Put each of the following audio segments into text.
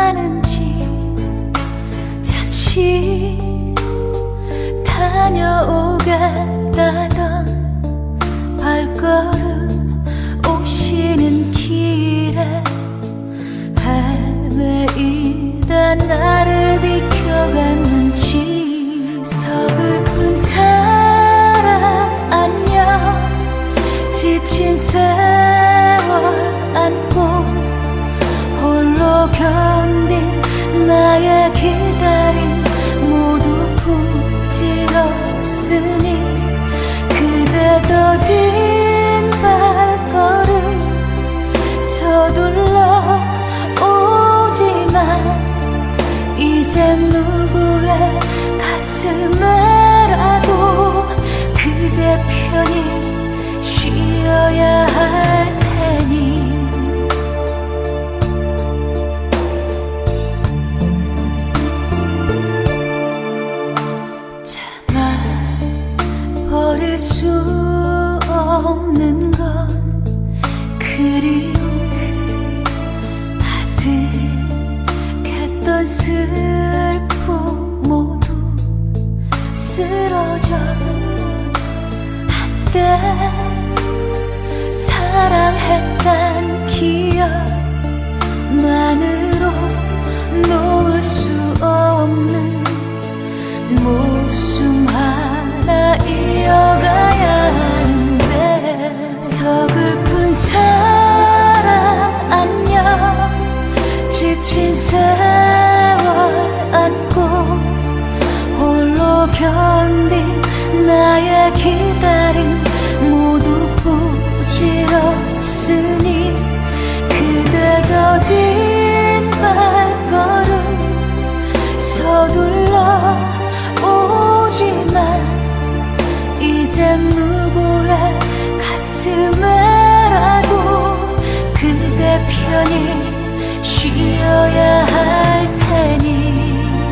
가는지 잠시 다녀오겠다던 발걸음 오시는 길에 헤매이다 나를 비켜갔는지 서글픈 사랑 안녕 지친 세월 안고 홀로 견딘 나의 기다림 모두 부질없으니 그대 더딘 발걸음 서둘러 오지만 이제 누구의 가슴에라도 그대 편히 쉬어야 할 테니 차마 버릴 수 없는 건 그리움 아득했던 슬픔 모두 쓰러져 한때 사랑했단 기억만으로 놓을 수 없는 목숨 하나 이어가야 하는데 서글픈 사랑 안녕 지친 세월 안고 홀로 견딘 나의 기다림 모두 부질없으니 그대 더딘 발걸음 서둘러 오지만 이제 누구의 가슴에라도 그대 편히 쉬어야 할 테니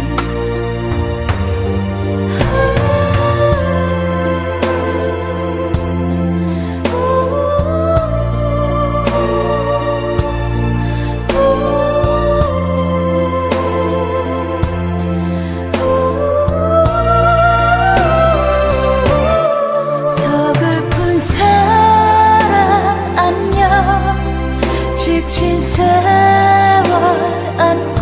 서글픈 사랑 안녕 지친 세월 안고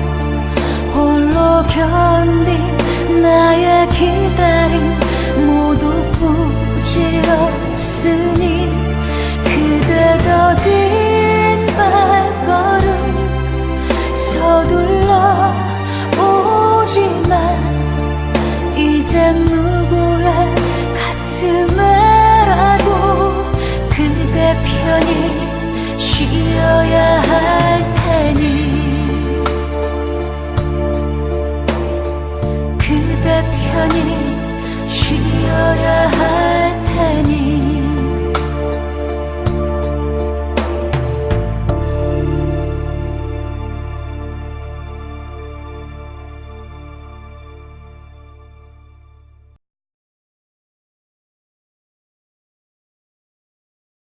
홀로 견딘 나의 기다림 모두 부질없으니 그대 더딘 발걸음 서둘러 오지만 이제 누구의 가슴에라도 그대 편히 쉬어야 할 테니 그대 편히 쉬어야 할